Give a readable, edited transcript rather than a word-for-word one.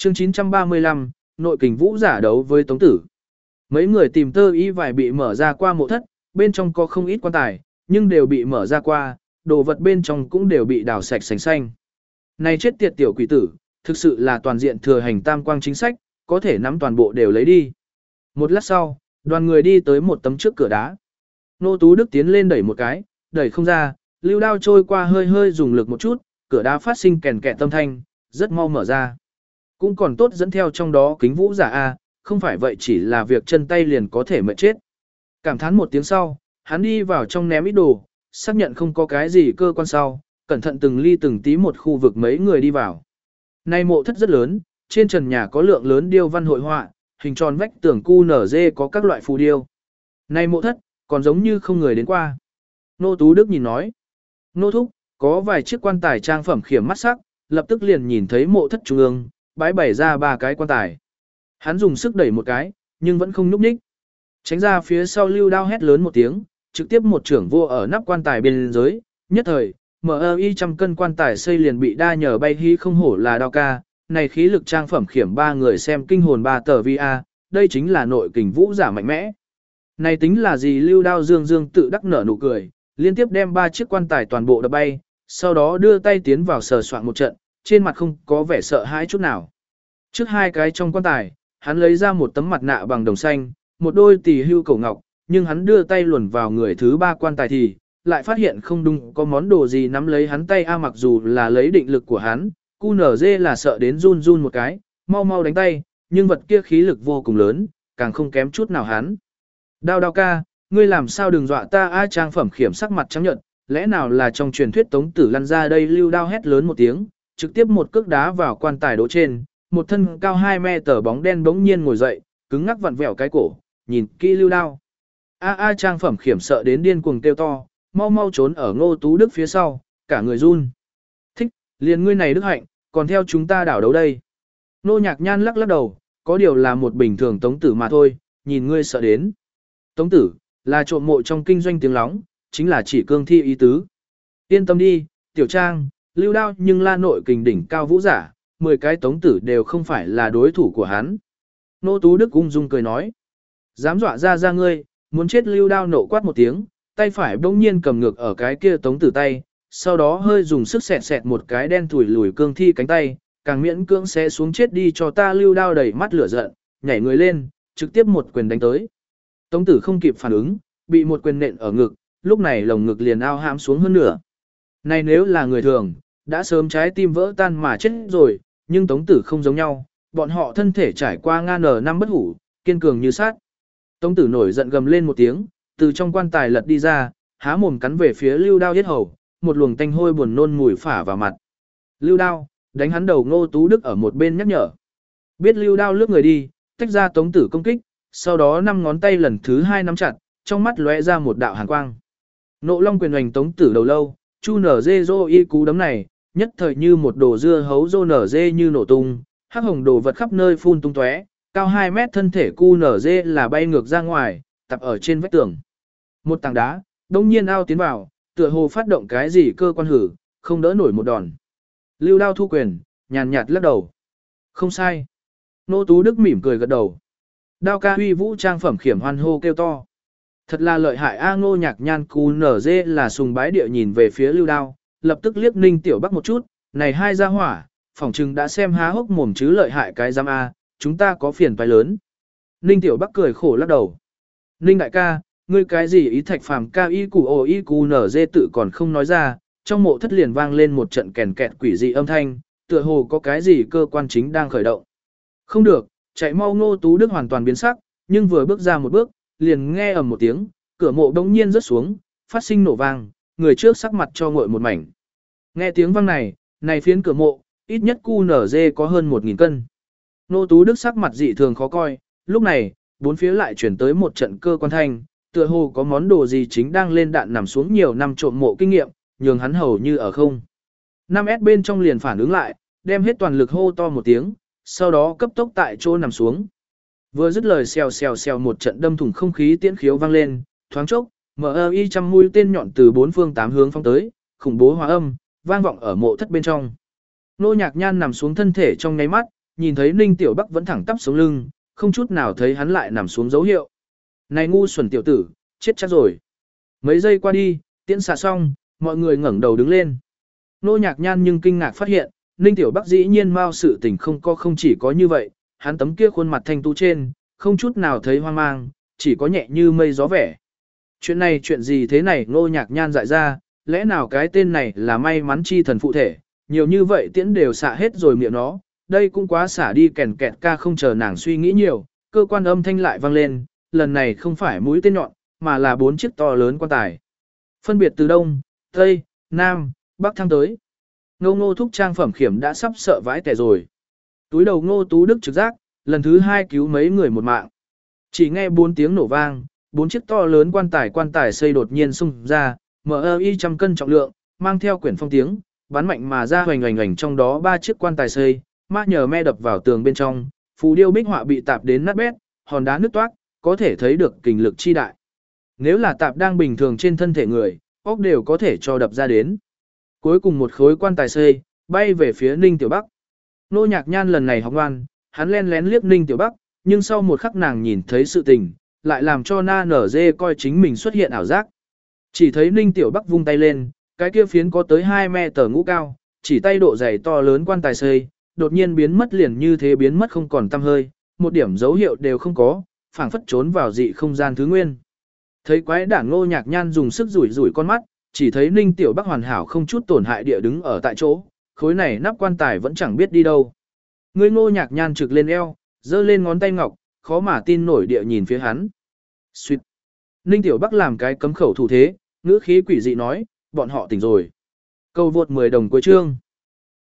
Chương 935, nội kình vũ giả đấu với Tống Tử. Mấy người tìm tơ y vải bị mở ra qua mộ thất, bên trong có không ít quan tài, nhưng đều bị mở ra qua, đồ vật bên trong cũng đều bị đào sạch sành xanh. Này chết tiệt tiểu quỷ tử, thực sự là toàn diện thừa hành tam quang chính sách, có thể nắm toàn bộ đều lấy đi. Một lát sau, đoàn người đi tới một tấm trước cửa đá. Nô Tú Đức tiến lên đẩy một cái, đẩy không ra, lưu đao trôi qua hơi hơi dùng lực một chút, cửa đá phát sinh kèn kẹt tâm thanh, rất mau mở ra. Cũng còn tốt dẫn theo trong đó kính vũ giả A, không phải vậy chỉ là việc chân tay liền có thể mệt chết. Cảm thán một tiếng sau, hắn đi vào trong ném ít đồ, xác nhận không có cái gì cơ quan sau, cẩn thận từng ly từng tí một khu vực mấy người đi vào. Nay mộ thất rất lớn, trên trần nhà có lượng lớn điêu văn hội họa, hình tròn vách tường cu nở dê có các loại phù điêu. Nay mộ thất, còn giống như không người đến qua. Nô Tú Đức nhìn nói. Nô Thúc, có vài chiếc quan tài trang phẩm khiểm mắt sắc, lập tức liền nhìn thấy mộ thất trung ương, bày ra 3 cái quan tài. Hắn dùng sức đẩy một cái, nhưng vẫn không nhúc nhích. Tránh ra phía sau lưu đao hét lớn một tiếng, trực tiếp một trưởng vô ở nắp quan tài bên dưới, nhất thời, MI 100 cân quan tài xây liền bị đa nhờ bay hí không hổ là đao ca, này khí lực trang phẩm khiểm 3 người xem kinh hồn 3 tờ VA, đây chính là nội kình vũ giả mạnh mẽ. Này tính là gì lưu đao dương tự đắc nở nụ cười, liên tiếp đem 3 chiếc quan tài toàn bộ đập bay, sau đó đưa tay tiến vào sờ soạn một trận, trên mặt không có vẻ sợ hãi chút nào. Trước 2 cái trong quan tài, hắn lấy ra một tấm mặt nạ bằng đồng xanh, một đôi tỳ hưu cổ ngọc, nhưng hắn đưa tay luồn vào người thứ 3 quan tài thì, lại phát hiện không đúng có món đồ gì nắm lấy hắn tay mặc dù là lấy định lực của hắn, QNZ là sợ đến run run một cái, mau đánh tay, nhưng vật kia khí lực vô cùng lớn, càng không kém chút nào hắn. Đao ca, ngươi làm sao đừng dọa ta trang phẩm khiểm sắc mặt trắng nhợt, lẽ nào là trong truyền thuyết Tống Tử lăn ra đây lưu đao hét lớn một tiếng, trực tiếp một cước đá vào quan tài đỗ trên, một thân cao 2 mét bóng đen bỗng nhiên ngồi dậy, cứng ngắc vặn vẹo cái cổ, nhìn kỹ lưu đao. Trang phẩm khiểm sợ đến điên cuồng kêu to, mau trốn ở Ngô Tú Đức phía sau, cả người run. Thích, liền ngươi này đức hạnh, còn theo chúng ta đảo đấu đây. Nô Nhạc Nhan lắc đầu, có điều là một bình thường Tống Tử mà thôi, nhìn ngươi sợ đến. Tống Tử, là trộm mộ trong kinh doanh tiếng lóng, chính là chỉ cương thi ý tứ. Yên tâm đi, Tiểu Trang, lưu đao nhưng la nội kình đỉnh cao vũ giả, 10 cái Tống Tử đều không phải là đối thủ của hắn. Nô Tú Đức ung dung cười nói. Dám dọa ra ngươi, muốn chết lưu đao nộ quát một tiếng, tay phải bỗng nhiên cầm ngược ở cái kia Tống Tử tay, sau đó hơi dùng sức xẹt một cái đen thủi lùi cương thi cánh tay, càng miễn cưỡng sẽ xuống chết đi cho ta lưu đao đầy mắt lửa giận, nhảy người lên, trực tiếp một quyền đánh tới. Tống Tử không kịp phản ứng, bị một quyền nện ở ngực, lúc này lồng ngực liền ao hãm xuống hơn nửa. Này nếu là người thường, đã sớm trái tim vỡ tan mà chết rồi, nhưng Tống Tử không giống nhau, bọn họ thân thể trải qua ngàn năm bất hủ, kiên cường như sát. Tống Tử nổi giận gầm lên một tiếng, từ trong quan tài lật đi ra, há mồm cắn về phía lưu đao yết hầu, một luồng tanh hôi buồn nôn mùi phả vào mặt. Lưu đao, đánh hắn đầu. Ngô Tú Đức ở một bên nhắc nhở. Biết lưu đao lướt người đi, tách ra Tống Tử công kích, sau đó 5 ngón tay lần thứ 2 nắm chặt, trong mắt lóe ra một đạo hàn quang. Nộ Long quyền hoành Tống Tử đầu lâu, chu nở dê rô y cú đấm này, nhất thời như một đồ dưa hấu rô nở dê như nổ tung, hắc hồng đồ vật khắp nơi phun tung tóe, cao 2 mét thân thể cu nở dê là bay ngược ra ngoài, tập ở trên vách tường. Một tảng đá, đông nhiên ao tiến vào, tựa hồ phát động cái gì cơ quan hử, không đỡ nổi một đòn. Lưu đao thu quyền, nhàn nhạt lắc đầu. Không sai. Nô Tú Đức mỉm cười gật đầu. Đao ca huy vũ trang phẩm khiểm hoan hô kêu to. Thật là lợi hại Ngô Nhạc Nhan cu nở dê là sùng bái địa nhìn về phía lưu đao, lập tức liếc Ninh Tiểu Bắc một chút, này hai gia hỏa, phỏng chừng đã xem há hốc mồm chứ lợi hại cái giam chúng ta có phiền phải lớn. Ninh Tiểu Bắc cười khổ lắc đầu. Ninh đại ca, ngươi cái gì ý thạch phàm ca y củ nở dê tự còn không nói ra, trong mộ thất liền vang lên một trận kèn kẹt quỷ dị âm thanh, tựa hồ có cái gì cơ quan chính đang khởi động. Không được, chạy mau. Ngô Tú Đức hoàn toàn biến sắc, nhưng vừa bước ra một bước, liền nghe ầm một tiếng, cửa mộ đống nhiên rớt xuống, phát sinh nổ vang, người trước sắc mặt cho nguội một mảnh. Nghe tiếng vang này phiến cửa mộ, ít nhất QNZ có hơn 1000 cân. Ngô Tú Đức sắc mặt dị thường khó coi, lúc này, bốn phía lại chuyển tới một trận cơ quan thanh, tựa hồ có món đồ gì chính đang lên đạn nằm xuống nhiều năm trộm mộ kinh nghiệm, nhường hắn hầu như ở không. 5S bên trong liền phản ứng lại, đem hết toàn lực hô to một tiếng, sau đó cấp tốc tại chỗ nằm xuống. Vừa dứt lời xèo một trận đâm thủng không khí tiễn khiếu vang lên, thoáng chốc, MI trăm mũi tên nhọn từ 4 phương 8 hướng phóng tới, khủng bố hóa âm, vang vọng ở mộ thất bên trong. Nô Nhạc Nhan nằm xuống thân thể trong nháy mắt, nhìn thấy Ninh Tiểu Bắc vẫn thẳng tắp sống lưng, không chút nào thấy hắn lại nằm xuống dấu hiệu. Này ngu xuẩn tiểu tử, chết chắc rồi. Mấy giây qua đi, tiễn xạ xong, mọi người ngẩng đầu đứng lên. Nô Nhạc Nhan nhưng kinh ngạc phát hiện, Ninh Tiểu Bắc dĩ nhiên mau sự tình không chỉ có như vậy, hắn tấm kia khuôn mặt thanh tú trên, không chút nào thấy hoang mang, chỉ có nhẹ như mây gió vẻ. Chuyện này chuyện gì thế này Nô Nhạc Nhan dại ra, lẽ nào cái tên này là may mắn chi thần phụ thể, nhiều như vậy tiễn đều xạ hết rồi miệng nó, đây cũng quá xả đi kèn kẹt ca không chờ nàng suy nghĩ nhiều, cơ quan âm thanh lại vang lên, lần này không phải mũi tên nhọn, mà là 4 chiếc to lớn quan tài. Phân biệt từ đông, tây, nam, bắc thăng tới. Ngô thúc trang phẩm khiểm đã sắp sợ vãi tẻ rồi. Túi đầu Ngô Tú Đức trực giác, lần thứ 2 cứu mấy người một mạng. Chỉ nghe 4 tiếng nổ vang, 4 chiếc to lớn quan tài xây đột nhiên xung ra, MI trăm cân trọng lượng, mang theo quyển phong tiếng, bắn mạnh mà ra hoành hoành trong đó 3 chiếc quan tài xây, ma nhờ me đập vào tường bên trong, phù điêu bích họa bị tạp đến nát bét, hòn đá nứt toác, có thể thấy được kình lực chi đại. Nếu là tạp đang bình thường trên thân thể người, óc đều có thể cho đập ra đến. Cuối cùng một khối quan tài xây, bay về phía Ninh Tiểu Bắc. Nô Nhạc Nhan lần này học ngoan, hắn lén lén liếc Ninh Tiểu Bắc, nhưng sau một khắc nàng nhìn thấy sự tình, lại làm cho na nở dê coi chính mình xuất hiện ảo giác. Chỉ thấy Ninh Tiểu Bắc vung tay lên, cái kia phiến có tới 2 mét ngũ cao, chỉ tay độ dày to lớn quan tài xây, đột nhiên biến mất liền như thế biến mất không còn tăm hơi, một điểm dấu hiệu đều không có, phảng phất trốn vào dị không gian thứ nguyên. Thấy quái đản Ngô Nhạc Nhan dùng sức rủi rủi con mắt, chỉ thấy Ninh Tiểu Bắc hoàn hảo không chút tổn hại địa đứng ở tại chỗ, khối này nắp quan tài vẫn chẳng biết đi đâu. Người Ngô Nhạc Nhan trực lên eo, giơ lên ngón tay ngọc, khó mà tin nổi địa nhìn phía hắn. Xuyệt. Ninh Tiểu Bắc làm cái cấm khẩu thủ thế, ngữ khí quỷ dị nói, bọn họ tỉnh rồi. Câu vượt 10 đồng cuối chương.